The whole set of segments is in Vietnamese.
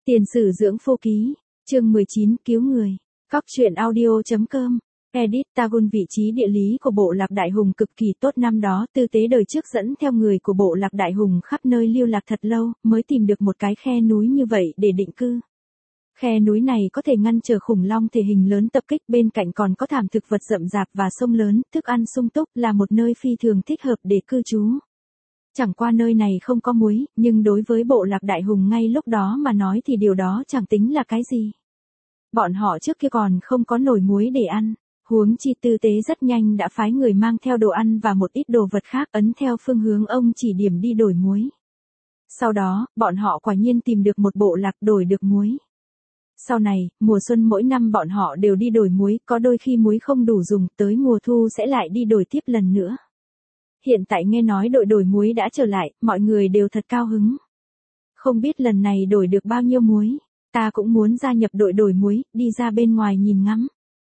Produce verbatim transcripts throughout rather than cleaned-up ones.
Tiền sử dưỡng phu ký, chương mười chín cứu người. Cóc truyện audio.com. Edit Tagun. Vị trí địa lý của bộ lạc Đại Hùng cực kỳ tốt. Năm đó Tư Tế đời trước dẫn theo người của bộ lạc Đại Hùng khắp nơi lưu lạc thật lâu, mới tìm được một cái khe núi như vậy để định cư. Khe núi này có thể ngăn trở khủng long thể hình lớn tập kích, bên cạnh còn có thảm thực vật rậm rạp và sông lớn, thức ăn sung túc, là một nơi phi thường thích hợp để cư trú. Chẳng qua nơi này không có muối, nhưng đối với bộ lạc Đại Hùng ngay lúc đó mà nói thì điều đó chẳng tính là cái gì. Bọn họ trước kia còn không có nồi muối để ăn, huống chi Tư Tế rất nhanh đã phái người mang theo đồ ăn và một ít đồ vật khác, ấn theo phương hướng ông chỉ điểm đi đổi muối. Sau đó, bọn họ quả nhiên tìm được một bộ lạc đổi được muối. Sau này, mùa xuân mỗi năm bọn họ đều đi đổi muối, có đôi khi muối không đủ dùng, tới mùa thu sẽ lại đi đổi tiếp lần nữa. Hiện tại nghe nói đội đổi muối đã trở lại, mọi người đều thật cao hứng. Không biết lần này đổi được bao nhiêu muối, ta cũng muốn gia nhập đội đổi muối, đi ra bên ngoài nhìn ngắm.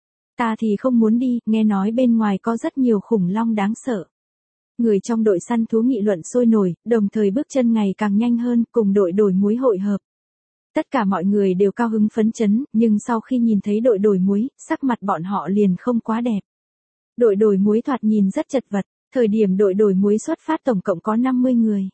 Ta thì không muốn đi, nghe nói bên ngoài có rất nhiều khủng long đáng sợ. Người trong đội săn thú nghị luận sôi nổi, đồng thời bước chân ngày càng nhanh hơn, cùng đội đổi muối hội hợp. Tất cả mọi người đều cao hứng phấn chấn, nhưng sau khi nhìn thấy đội đổi muối, sắc mặt bọn họ liền không quá đẹp. Đội đổi muối thoạt nhìn rất chật vật. Thời điểm đội đổi muối xuất phát tổng cộng có năm mươi người.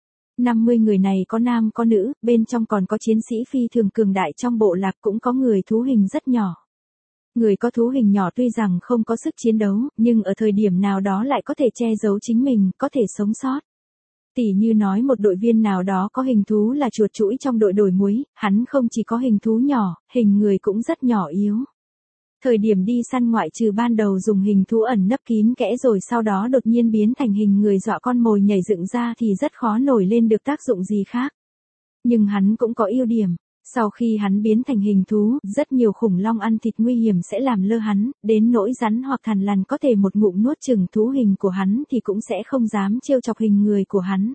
năm mươi người này có nam có nữ, bên trong còn có chiến sĩ phi thường cường đại trong bộ lạc, cũng có người thú hình rất nhỏ. Người có thú hình nhỏ tuy rằng không có sức chiến đấu, nhưng ở thời điểm nào đó lại có thể che giấu chính mình, có thể sống sót. Tỉ như nói một đội viên nào đó có hình thú là chuột chũi trong đội đổi muối, hắn không chỉ có hình thú nhỏ, hình người cũng rất nhỏ yếu. Thời điểm đi săn ngoại trừ ban đầu dùng hình thú ẩn nấp kín kẽ rồi sau đó đột nhiên biến thành hình người dọa con mồi nhảy dựng ra thì rất khó nổi lên được tác dụng gì khác. Nhưng hắn cũng có ưu điểm. Sau khi hắn biến thành hình thú, rất nhiều khủng long ăn thịt nguy hiểm sẽ làm lơ hắn, đến nỗi rắn hoặc thằn lằn có thể một ngụm nuốt chửng thú hình của hắn thì cũng sẽ không dám trêu chọc hình người của hắn.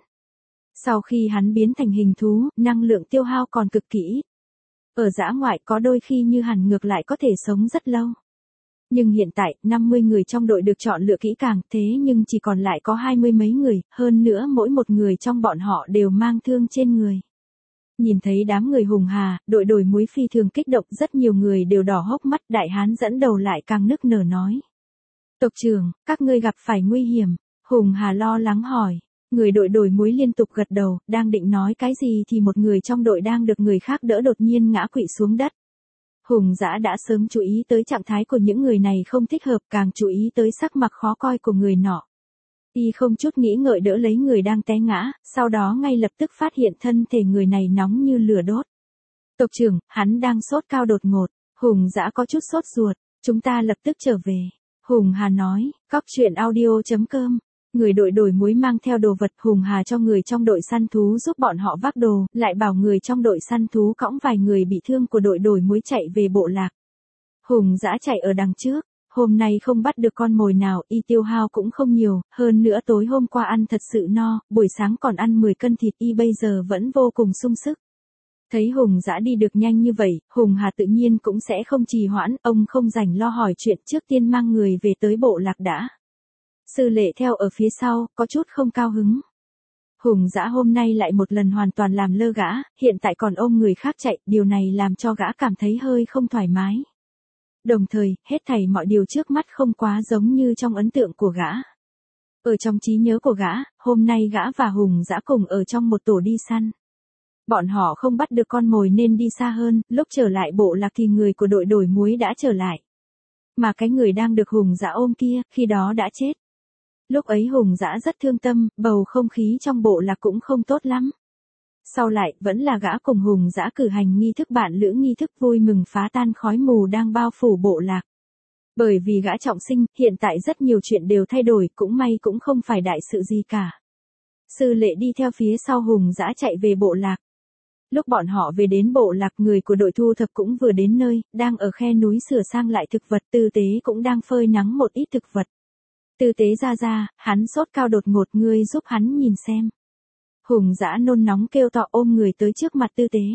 Sau khi hắn biến thành hình thú, năng lượng tiêu hao còn cực kỳ. Ở dã ngoại có đôi khi như hẳn ngược lại có thể sống rất lâu. Nhưng hiện tại, năm mươi người trong đội được chọn lựa kỹ càng, thế nhưng chỉ còn lại có hai mươi mấy người, hơn nữa mỗi một người trong bọn họ đều mang thương trên người. Nhìn thấy đám người hùng hà, đội đổi muối phi thường kích động, rất nhiều người đều đỏ hốc mắt, đại hán dẫn đầu lại càng nức nở nói. Tộc trưởng, các ngươi gặp phải nguy hiểm, hùng hà lo lắng hỏi. Người đội đổi muối liên tục gật đầu, đang định nói cái gì thì một người trong đội đang được người khác đỡ đột nhiên ngã quỵ xuống đất. Hùng dã đã sớm chú ý tới trạng thái của những người này không thích hợp, càng chú ý tới sắc mặt khó coi của người nọ. Y không chút nghĩ ngợi đỡ lấy người đang té ngã, sau đó ngay lập tức phát hiện thân thể người này nóng như lửa đốt. Tộc trưởng, hắn đang sốt cao đột ngột. Hùng dã có chút sốt ruột, chúng ta lập tức trở về. Hùng Hà nói, cóc truyện audio.com. Người đội đổi muối mang theo đồ vật, Hùng Hà cho người trong đội săn thú giúp bọn họ vác đồ, lại bảo người trong đội săn thú cõng vài người bị thương của đội đổi muối chạy về bộ lạc. Hùng dã chạy ở đằng trước, hôm nay không bắt được con mồi nào, y tiêu hao cũng không nhiều, hơn nữa tối hôm qua ăn thật sự no, buổi sáng còn ăn mười cân thịt, y bây giờ vẫn vô cùng sung sức. Thấy Hùng dã đi được nhanh như vậy, Hùng Hà tự nhiên cũng sẽ không trì hoãn, ông không rảnh lo hỏi chuyện, trước tiên mang người về tới bộ lạc đã. Sư Lệ theo ở phía sau, có chút không cao hứng. Hùng dã hôm nay lại một lần hoàn toàn làm lơ gã, hiện tại còn ôm người khác chạy, điều này làm cho gã cảm thấy hơi không thoải mái. Đồng thời, hết thảy mọi điều trước mắt không quá giống như trong ấn tượng của gã. Ở trong trí nhớ của gã, hôm nay gã và Hùng dã cùng ở trong một tổ đi săn. Bọn họ không bắt được con mồi nên đi xa hơn, lúc trở lại bộ lạc thì người của đội đổi muối đã trở lại. Mà cái người đang được Hùng dã ôm kia, khi đó đã chết. Lúc ấy Hùng dã rất thương tâm, bầu không khí trong bộ lạc cũng không tốt lắm. Sau lại, vẫn là gã cùng Hùng dã cử hành nghi thức bạn lữ, nghi thức vui mừng phá tan khói mù đang bao phủ bộ lạc. Bởi vì gã trọng sinh, hiện tại rất nhiều chuyện đều thay đổi, cũng may cũng không phải đại sự gì cả. Sư Lệ đi theo phía sau Hùng dã chạy về bộ lạc. Lúc bọn họ về đến bộ lạc, người của đội thu thập cũng vừa đến nơi, đang ở khe núi sửa sang lại thực vật, Tư Tế cũng đang phơi nắng một ít thực vật. Tư Tế ra ra, hắn sốt cao đột ngột, ngươi giúp hắn nhìn xem. Hùng dã nôn nóng kêu to, ôm người tới trước mặt Tư Tế.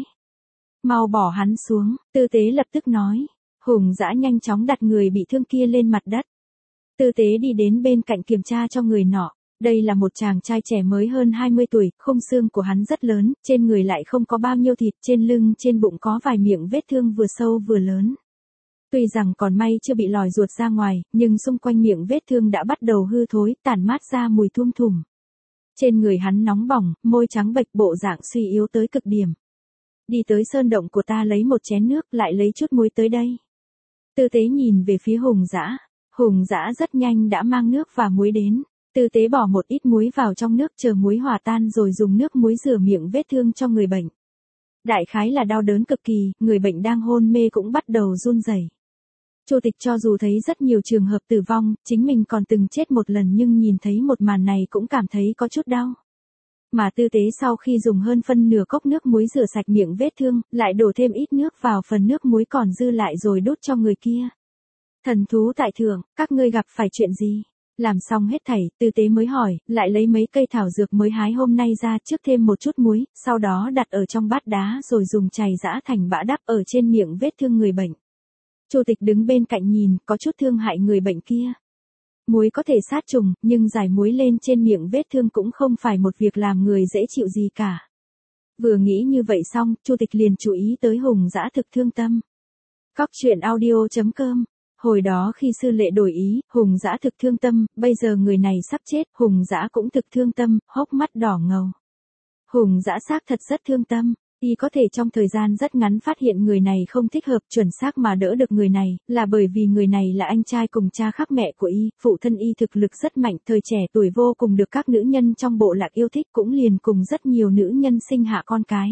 Mau bỏ hắn xuống, Tư Tế lập tức nói. Hùng dã nhanh chóng đặt người bị thương kia lên mặt đất. Tư Tế đi đến bên cạnh kiểm tra cho người nọ. Đây là một chàng trai trẻ mới hơn hai mươi tuổi, khung xương của hắn rất lớn, trên người lại không có bao nhiêu thịt, trên lưng trên bụng có vài miệng vết thương vừa sâu vừa lớn. Tuy rằng còn may chưa bị lòi ruột ra ngoài, nhưng xung quanh miệng vết thương đã bắt đầu hư thối, tản mát ra mùi thum thủm. Trên người hắn nóng bỏng, môi trắng bệch, bộ dạng suy yếu tới cực điểm. Đi tới sơn động của ta lấy một chén nước, lại lấy chút muối tới đây. Tư Tế nhìn về phía Hùng Dã. Hùng Dã rất nhanh đã mang nước và muối đến. Tư Tế bỏ một ít muối vào trong nước, chờ muối hòa tan rồi dùng nước muối rửa miệng vết thương cho người bệnh. Đại khái là đau đớn cực kỳ, người bệnh đang hôn mê cũng bắt đầu run rẩy. Chu Tịch cho dù thấy rất nhiều trường hợp tử vong, chính mình còn từng chết một lần nhưng nhìn thấy một màn này cũng cảm thấy có chút đau. Mà Tư Tế sau khi dùng hơn phân nửa cốc nước muối rửa sạch miệng vết thương, lại đổ thêm ít nước vào phần nước muối còn dư lại rồi đút cho người kia. Thần thú tại thượng, các ngươi gặp phải chuyện gì? Làm xong hết thảy, Tư Tế mới hỏi, lại lấy mấy cây thảo dược mới hái hôm nay ra, trước thêm một chút muối, sau đó đặt ở trong bát đá rồi dùng chày giã thành bã đắp ở trên miệng vết thương người bệnh. Chu Tịch đứng bên cạnh nhìn, có chút thương hại người bệnh kia. Muối có thể sát trùng, nhưng rải muối lên trên miệng vết thương cũng không phải một việc làm người dễ chịu gì cả. Vừa nghĩ như vậy xong, Chu Tịch liền chú ý tới Hùng Dã thực thương tâm. Cóc truyện audio chấm com. Hồi đó khi sư lệ đổi ý, Hùng Dã thực thương tâm, bây giờ người này sắp chết, Hùng Dã cũng thực thương tâm, hốc mắt đỏ ngầu. Hùng Dã xác thật rất thương tâm. Y có thể trong thời gian rất ngắn phát hiện người này không thích hợp, chuẩn xác mà đỡ được người này, là bởi vì người này là anh trai cùng cha khác mẹ của Y, phụ thân Y thực lực rất mạnh, thời trẻ tuổi vô cùng được các nữ nhân trong bộ lạc yêu thích, cũng liền cùng rất nhiều nữ nhân sinh hạ con cái.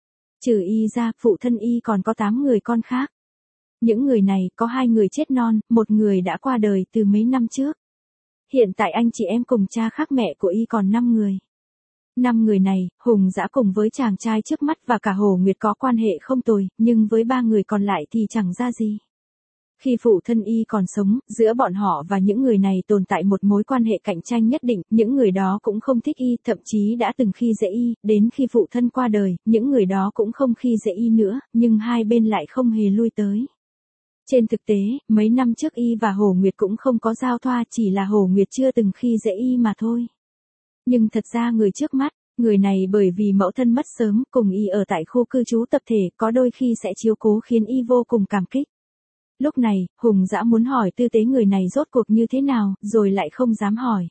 Trừ Y ra, phụ thân Y còn có tám người con khác. Những người này, có hai người chết non, một người đã qua đời từ mấy năm trước. Hiện tại anh chị em cùng cha khác mẹ của Y còn năm người. Năm người này, Hùng Dã cùng với chàng trai trước mắt và cả Hồ Nguyệt có quan hệ không tồi, nhưng với ba người còn lại thì chẳng ra gì. Khi phụ thân Y còn sống, giữa bọn họ và những người này tồn tại một mối quan hệ cạnh tranh nhất định, những người đó cũng không thích Y, thậm chí đã từng khi dễ Y, đến khi phụ thân qua đời, những người đó cũng không khi dễ Y nữa, nhưng hai bên lại không hề lui tới. Trên thực tế, mấy năm trước Y và Hồ Nguyệt cũng không có giao thoa, chỉ là Hồ Nguyệt chưa từng khi dễ Y mà thôi. Nhưng thật ra người trước mắt, người này bởi vì mẫu thân mất sớm, cùng Y ở tại khu cư trú tập thể, có đôi khi sẽ chiếu cố khiến Y vô cùng cảm kích. Lúc này, Hùng Dã muốn hỏi Tư Tế người này rốt cuộc như thế nào, rồi lại không dám hỏi.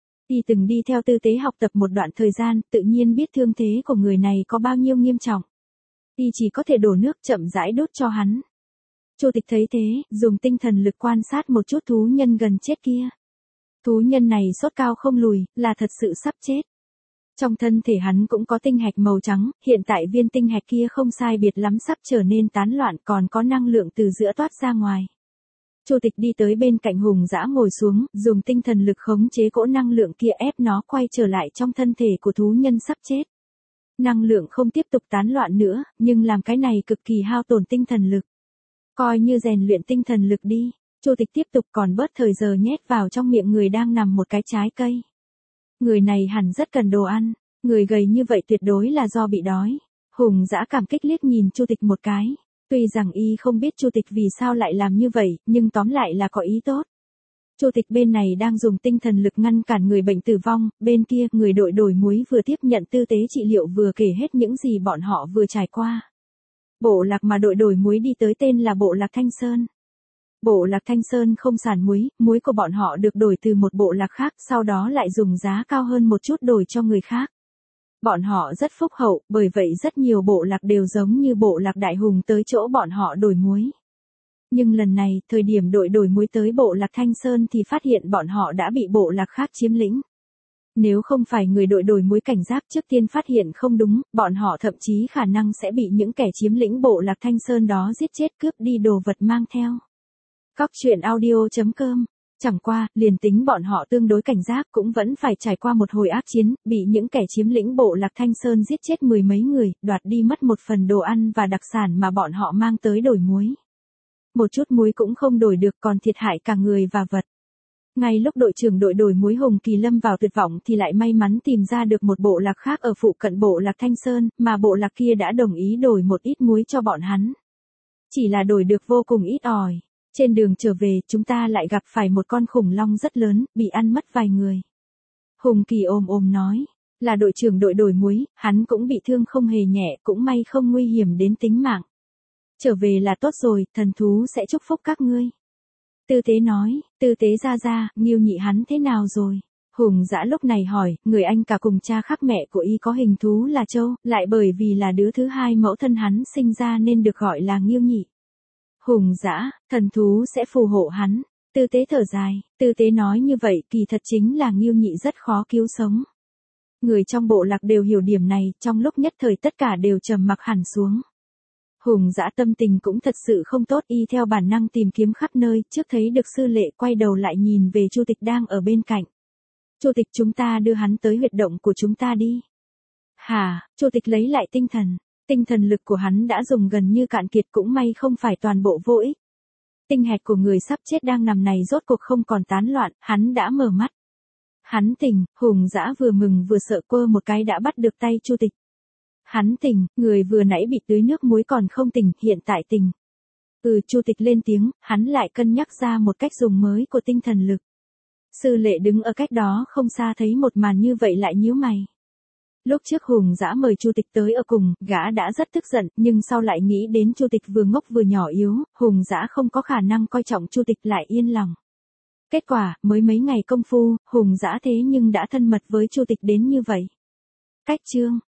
Y từng đi theo Tư Tế học tập một đoạn thời gian, tự nhiên biết thương thế của người này có bao nhiêu nghiêm trọng. Y chỉ có thể đổ nước chậm rãi đốt cho hắn. Chu Tịch thấy thế, dùng tinh thần lực quan sát một chút thú nhân gần chết kia. Thú nhân này sốt cao không lùi, là thật sự sắp chết. Trong thân thể hắn cũng có tinh hạch màu trắng, hiện tại viên tinh hạch kia không sai biệt lắm sắp trở nên tán loạn, còn có năng lượng từ giữa toát ra ngoài. Chu Tịch đi tới bên cạnh Hùng Dã ngồi xuống, dùng tinh thần lực khống chế cỗ năng lượng kia ép nó quay trở lại trong thân thể của thú nhân sắp chết. Năng lượng không tiếp tục tán loạn nữa, nhưng làm cái này cực kỳ hao tổn tinh thần lực. Coi như rèn luyện tinh thần lực đi. Chu Tịch tiếp tục còn bớt thời giờ nhét vào trong miệng người đang nằm một cái trái cây. Người này hẳn rất cần đồ ăn, người gầy như vậy tuyệt đối là do bị đói. Hùng Dã cảm kích liếc nhìn Chu Tịch một cái. Tuy rằng Y không biết Chu Tịch vì sao lại làm như vậy, nhưng tóm lại là có ý tốt. Chu Tịch bên này đang dùng tinh thần lực ngăn cản người bệnh tử vong, bên kia người đội đổi muối vừa tiếp nhận tư tế trị liệu vừa kể hết những gì bọn họ vừa trải qua. Bộ lạc mà đội đổi muối đi tới tên là Bộ lạc Thanh Sơn. Bộ lạc Thanh Sơn không sản muối, muối của bọn họ được đổi từ một bộ lạc khác, sau đó lại dùng giá cao hơn một chút đổi cho người khác. Bọn họ rất phúc hậu, bởi vậy rất nhiều bộ lạc đều giống như bộ lạc Đại Hùng tới chỗ bọn họ đổi muối. Nhưng lần này, thời điểm đội đổi muối tới bộ lạc Thanh Sơn thì phát hiện bọn họ đã bị bộ lạc khác chiếm lĩnh. Nếu không phải người đội đổi muối cảnh giác trước tiên phát hiện không đúng, bọn họ thậm chí khả năng sẽ bị những kẻ chiếm lĩnh bộ lạc Thanh Sơn đó giết chết cướp đi đồ vật mang theo. Cóc truyện audio chấm com. Chẳng qua, liền tính bọn họ tương đối cảnh giác cũng vẫn phải trải qua một hồi ác chiến, bị những kẻ chiếm lĩnh bộ lạc Thanh Sơn giết chết mười mấy người, đoạt đi mất một phần đồ ăn và đặc sản mà bọn họ mang tới đổi muối. Một chút muối cũng không đổi được còn thiệt hại cả người và vật. Ngay lúc đội trưởng đội đổi muối Hùng Kỳ lâm vào tuyệt vọng thì lại may mắn tìm ra được một bộ lạc khác ở phụ cận bộ lạc Thanh Sơn, mà bộ lạc kia đã đồng ý đổi một ít muối cho bọn hắn. Chỉ là đổi được vô cùng ít ỏi. Trên đường trở về, chúng ta lại gặp phải một con khủng long rất lớn, bị ăn mất vài người. Hùng Kỳ ồm ồm nói, là đội trưởng đội đồi muối, hắn cũng bị thương không hề nhẹ, cũng may không nguy hiểm đến tính mạng. Trở về là tốt rồi, thần thú sẽ chúc phúc các ngươi. Tư tế nói, tư tế ra ra, Nghiêu Nhị hắn thế nào rồi? Hùng Dã lúc này hỏi, người anh cả cùng cha khác mẹ của y có hình thú là trâu, lại bởi vì là đứa thứ hai mẫu thân hắn sinh ra nên được gọi là Nghiêu Nhị. Hùng Dã, thần thú sẽ phù hộ hắn. Tư tế thở dài, tư tế nói như vậy kỳ thật chính là Nghiêu Nhị rất khó cứu sống. Người trong bộ lạc đều hiểu điểm này, trong lúc nhất thời tất cả đều trầm mặc hẳn xuống. Hùng Dã tâm tình cũng thật sự không tốt, y theo bản năng tìm kiếm khắp nơi, trước thấy được Sư Lệ quay đầu lại nhìn về Chu Tịch đang ở bên cạnh. Chu Tịch, chúng ta đưa hắn tới huyệt động của chúng ta đi. Hả? Chu Tịch lấy lại tinh thần, tinh thần lực của hắn đã dùng gần như cạn kiệt, cũng may không phải toàn bộ vô ích. Tinh hạch của người sắp chết đang nằm này rốt cuộc không còn tán loạn, hắn đã mở mắt. Hắn tỉnh, Hùng Dã vừa mừng vừa sợ, quơ một cái đã bắt được tay Chu Tịch. Hắn tỉnh, người vừa nãy bị tưới nước muối còn không tỉnh, hiện tại tỉnh. Ừ, Chu Tịch lên tiếng, hắn lại cân nhắc ra một cách dùng mới của tinh thần lực. Sư Lệ đứng ở cách đó không xa thấy một màn như vậy lại nhíu mày. Lúc trước Hùng Dã mời Chu Tịch tới ở cùng, gã đã rất tức giận, nhưng sau lại nghĩ đến Chu Tịch vừa ngốc vừa nhỏ yếu, Hùng Dã không có khả năng coi trọng Chu Tịch, lại yên lòng. Kết quả, mới mấy ngày công phu, Hùng Dã thế nhưng đã thân mật với Chu Tịch đến như vậy. Cách chương